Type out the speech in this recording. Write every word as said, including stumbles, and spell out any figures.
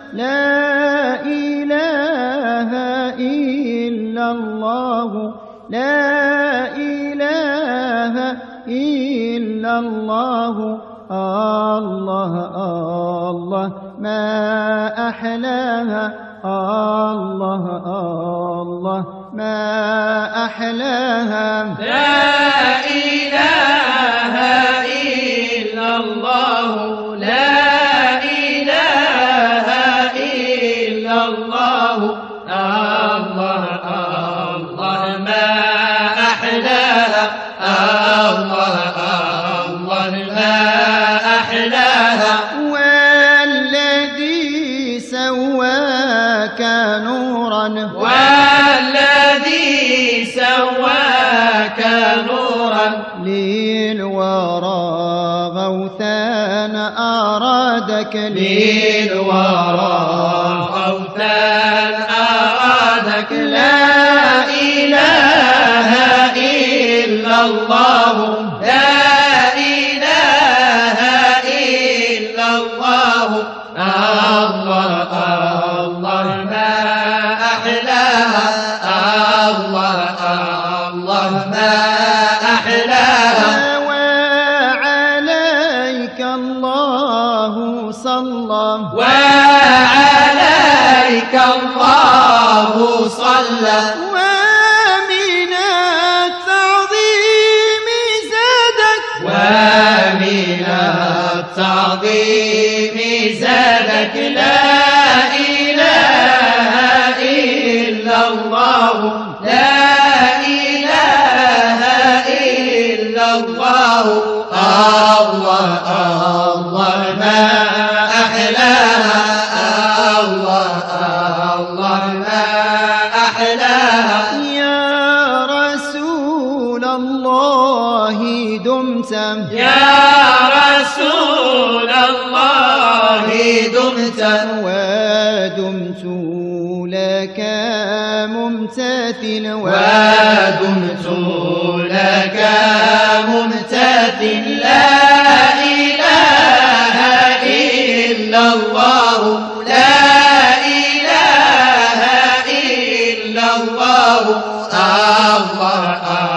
لا إله إلا الله لا إله إلا الله الله الله ما أحلاها الله الله ما أحلاها لا إله إلا الله لا إله إلا الله الله الله ما أحلاها الله الله ما أحلاها والذي سواك نورا والذي سواك نورا للورى غوثان أرادك للورى غوثان أرادك لا إله إلا الله لا إله إلا الله الله الله ما أحلاها الله الله ما أحلاها وعليك الله صلى وعليك الله صلى ومن التعظيم زادك ومن التعظيم زادك لا إله إلا الله لا إله إلا الله الله الله ما أحلاها الله الله ما أحلاها يا رسول الله دمت يا رسول الله دمت ودمت لك ممتثل ودمت لك ممتثل لا إله إلا الله لا إله إلا الله الله